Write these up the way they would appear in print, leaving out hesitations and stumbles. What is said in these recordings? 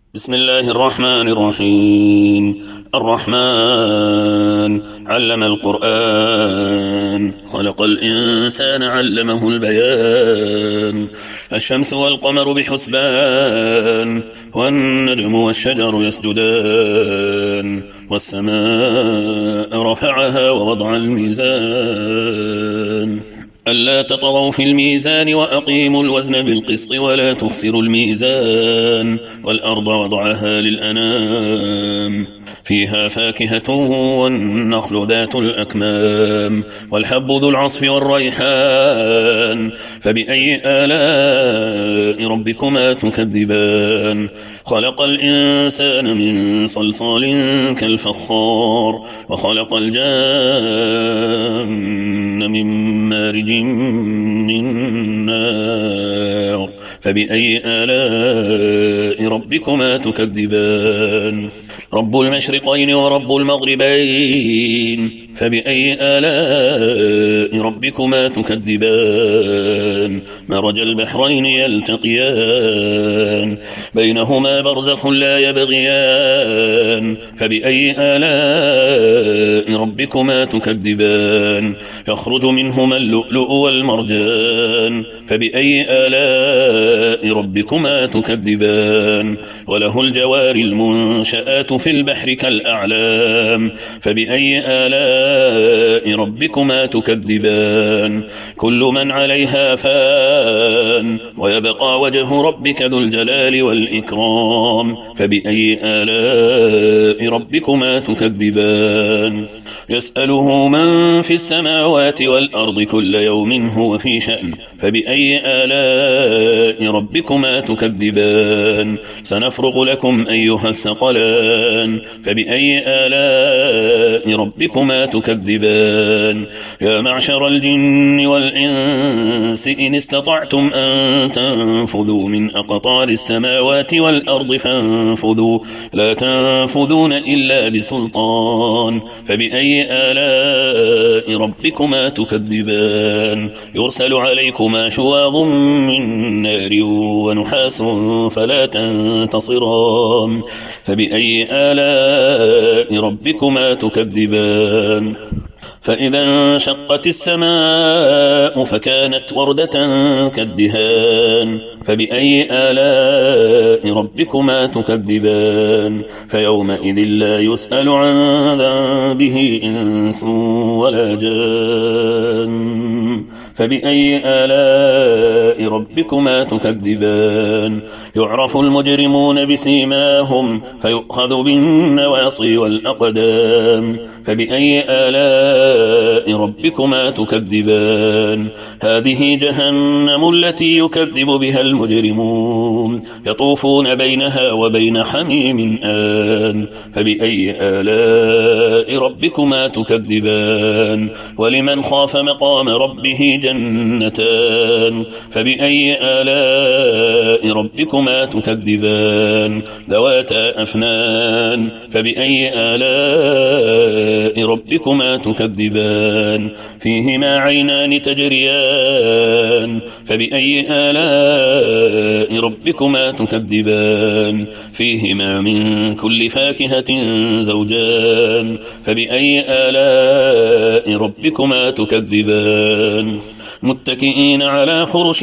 بسم الله الرحمن الرحيم. الرحمن علم القرآن، خلق الإنسان علمه البيان. الشمس والقمر بحسبان، والنجم والشجر يسجدان، والسماء رفعها ووضع الميزان ألا تطغوا في الميزان وأقيموا الوزن بالقسط ولا تخسروا الميزان. والأرض وضعها للأنام، فيها فاكهة والنخل ذات الأكمام، والحب ذو العصف والريحان. فبأي آلاء ربكما تكذبان؟ خلق الإنسان من صلصال كالفخار، وخلق الجان من مارج من نار. فبأي آلاء ربكما تكذبان؟ رب المشرقين ورب المغربين، فبأي آلاء ربكما تكذبان؟ مرج البحرين يلتقيان، بينهما برزخ لا يبغيان. فبأي آلاء ربكما تكذبان؟ يخرج منهما اللؤلؤ والمرجان. فبأي آلاء ربكما تكذبان؟ وله الجوار المنشآت في البحر كالأعلام. فبأي آلاء ربكما تكذبان؟ كل من عليها فان، ويبقى وجه ربك ذو الجلال والإكرام. فبأي آلاء ربكما تكذبان؟ يسأله من في السماوات والأرض كل يوم هو في شأن. فبأي آلاء ربكما تكذبان؟ سنفرغ لكم أيها الثقلان. فبأي آلاء ربكما تكذبان؟ يا معشر الجن والإنس إن استطعتم أن تنفذوا من أقطار السماوات والأرض فانفذوا، لا تنفذون إلا بسلطان. فبأي آلاء ربكما تكذبان؟ يرسل عليكما شواظ من نار ونحاس فلا تنتصران. فبأي آلاء ربكما تكذبان؟ فإذا انشقت السماء فكانت وردة كالدهان. فبأي آلاء ربكما تكذبان؟ فيومئذ لا يسأل عن ذنبه إنس ولا جان. فبأي آلاء ربكما تكذبان؟ يعرف المجرمون بسيماهم فيؤخذ بالنواصي والأقدام. فبأي آلاء ربكما تكذبان؟ هذه جهنم التي يكذب بها المجرمون، يطوفون بينها وبين حميم آن. فبأي آلاء ربكما تكذبان؟ ولمن خاف مقام ربه جنتان. فبأي آلاء ربكما تكذبان؟ ذواتا أفنان. فبأي آلاء ربكما تكذبان؟ فيهما عينان تجريان. فبأي آلاء ربكما تكذبان؟ فيهما من كل فاكهة زوجان. فبأي آلاء ربكما تكذبان؟ متكئين على فرش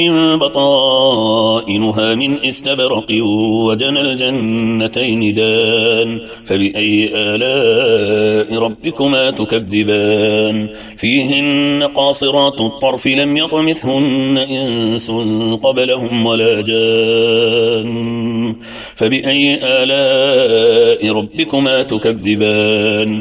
بطائنها من استبرق وجنى الجنتين دان. فبأي آلاء ربكما تكذبان؟ فيهن قاصرات الطرف لم يطمثهن إنس قبلهم ولا جان. فبأي آلاء ربكما تكذبان؟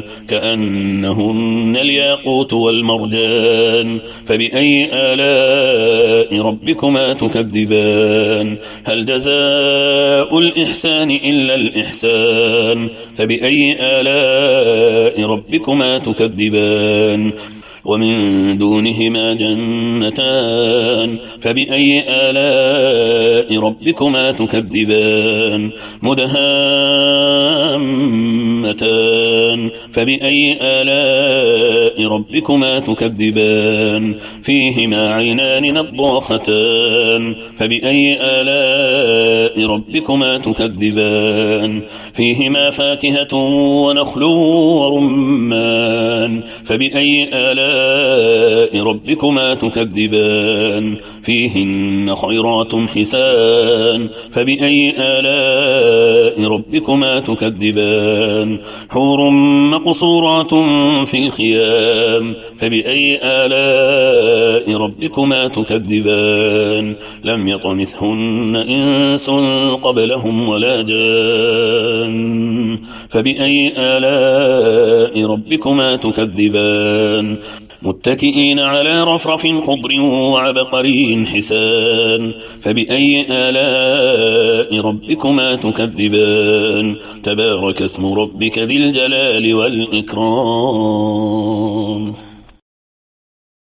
كأنهن الياقوت والمرجان. فبأي آلاء ربكما تكذبان؟ هل جزاء الإحسان إلا الإحسان؟ فبأي آلاء ربكما تكذبان؟ ومن دونهما جنتان. فبأي آلاء ربكما تكذبان؟ مدهامتان. جنتان فبأي آلاء ربكما تكذبان فيهما عينان نضاختان فبأي آلاء ربكما تكذبان فيهما فاكهة ونخل ورمان فبأي آلاء ربكما تكذبان فيهن خيرات حسان فبأي آلاء ربكما تكذبان حور مقصورات في الخيام فبأي آلاء ربكما تكذبان لم يطمثهن إنس قبلهم ولا جان فبأي آلاء ربكما تكذبان متكئين على رفرف خضر وعبقري حسان فبأي آلاء ربكما تكذبان تبارك اسم ربك ذي الجلال والإكرام